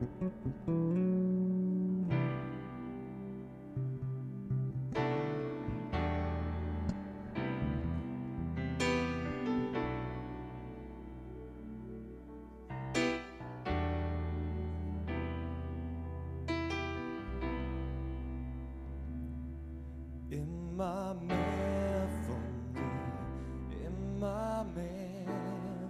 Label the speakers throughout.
Speaker 1: Immer mehr von dir, immer mehr.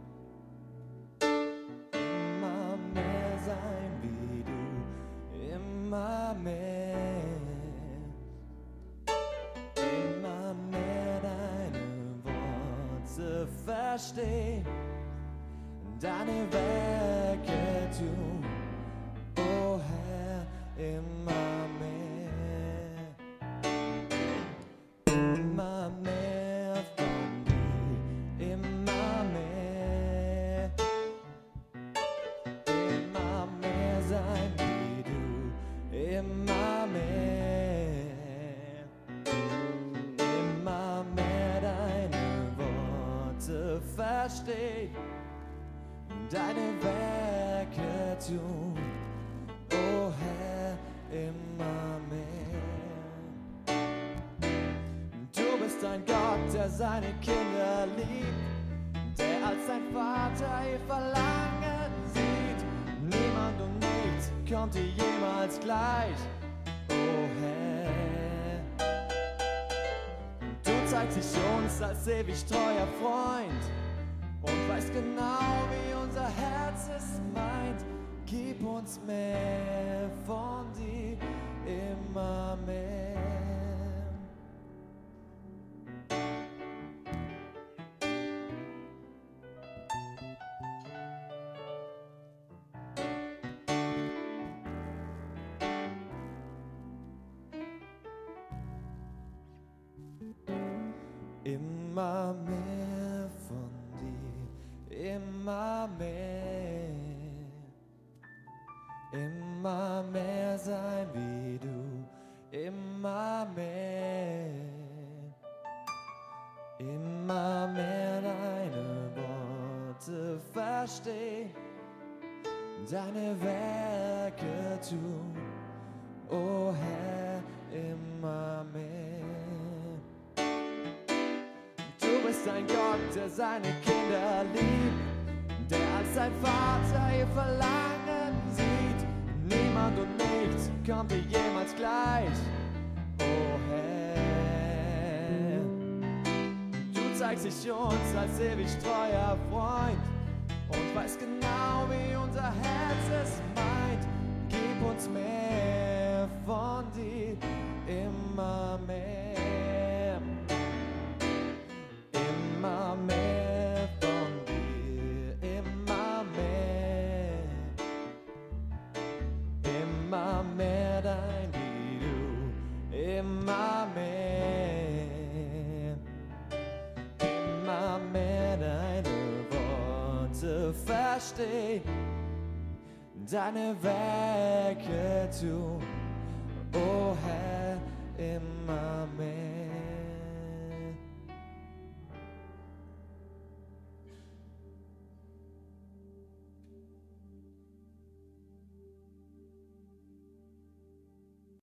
Speaker 1: Immer mehr sein wie du, immer mehr. Immer mehr deine Worte verstehen, deine Werke tun, o Herr, immer mehr. Immer mehr von dir, immer mehr. Immer mehr sein wie du, immer mehr. Immer mehr deine Worte verstehen, deine Werke tun, o Herr, immer mehr. Du bist ein Gott, der seine Kinder liebt, der als sein Vater ihr Verlangen sieht. Niemand und nichts kommt dir jemals gleich, o Herr. Du zeigst dich uns als ewig treuer Freund und weißt genau, wie unser Herz es meint. Gib uns mehr von dir, immer mehr. Immer mehr von dir, immer mehr. Immer mehr sein wie du, immer mehr. Immer mehr deine Worte verstehen, deine Werke tun, o Herr, immer mehr. Du bist ein Gott, der seine Kinder liebt, der als sein Vater ihr Verlangen sieht. Niemand und nichts kommt dir jemals gleich, o Herr. Du zeigst dich uns als ewig treuer Freund und weißt genau, wie unser Herz es meint. Gib uns mehr von dir, immer mehr. Immer mehr von dir, immer mehr. Immer mehr dein wie du, immer mehr. Immer mehr deine Worte verstehen, deine Werke tun, o Herr, immer mehr.